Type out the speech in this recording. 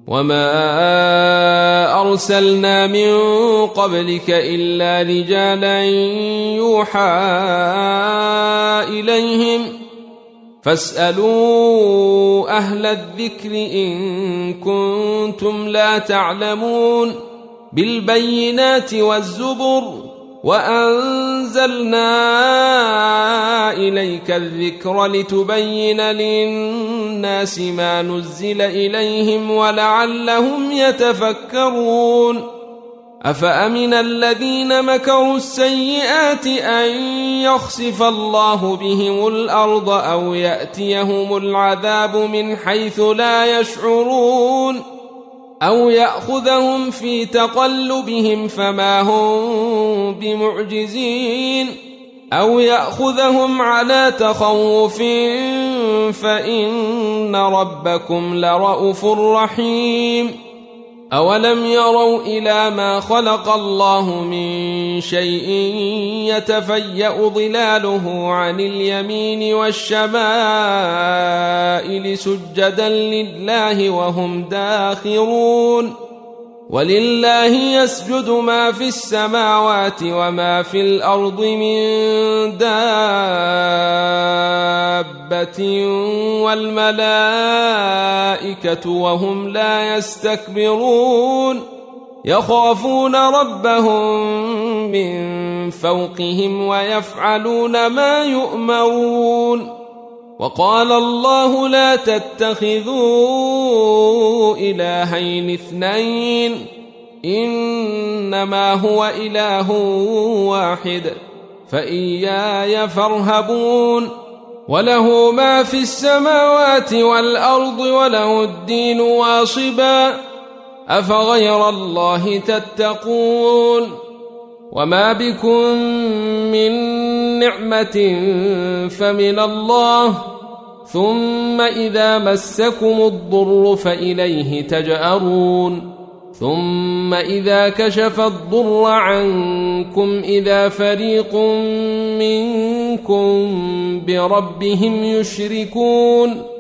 وما أرسلنا من قبلك إلا رجالا يوحى إليهم فاسألوا أهل الذكر إن كنتم لا تعلمون بالبينات والزبر وأنزلنا إليك الذكر لتبين للناس ما نزل إليهم ولعلهم يتفكرون أفأمن الذين مكروا السيئات أن يخسف الله بهم الأرض أو يأتيهم العذاب من حيث لا يشعرون أو يأخذهم في تقلبهم فما هم بمعجزين أو يأخذهم على تخوف فإن ربكم لرءوف رحيم أولم يروا إلى ما خلق الله من شيء يتفيأ ظلاله عن اليمين والشمائل سجدا لله وهم داخرون ولله يسجد ما في السماوات وما في الأرض من دابة والملائكة وهم لا يستكبرون يخافون ربهم من فوقهم ويفعلون ما يؤمرون وقال الله لا تتخذوا إلهين اثنين إنما هو إله واحد فإياي فارهبون وله ما في السماوات والأرض وله الدين واصبا أفغير الله تتقون وما بكم من نعمة فمن الله ثم إذا مسكم الضر فإليه تجأرون ثم إذا كشف الضر عنكم إذا فريق منكم بربهم يشركون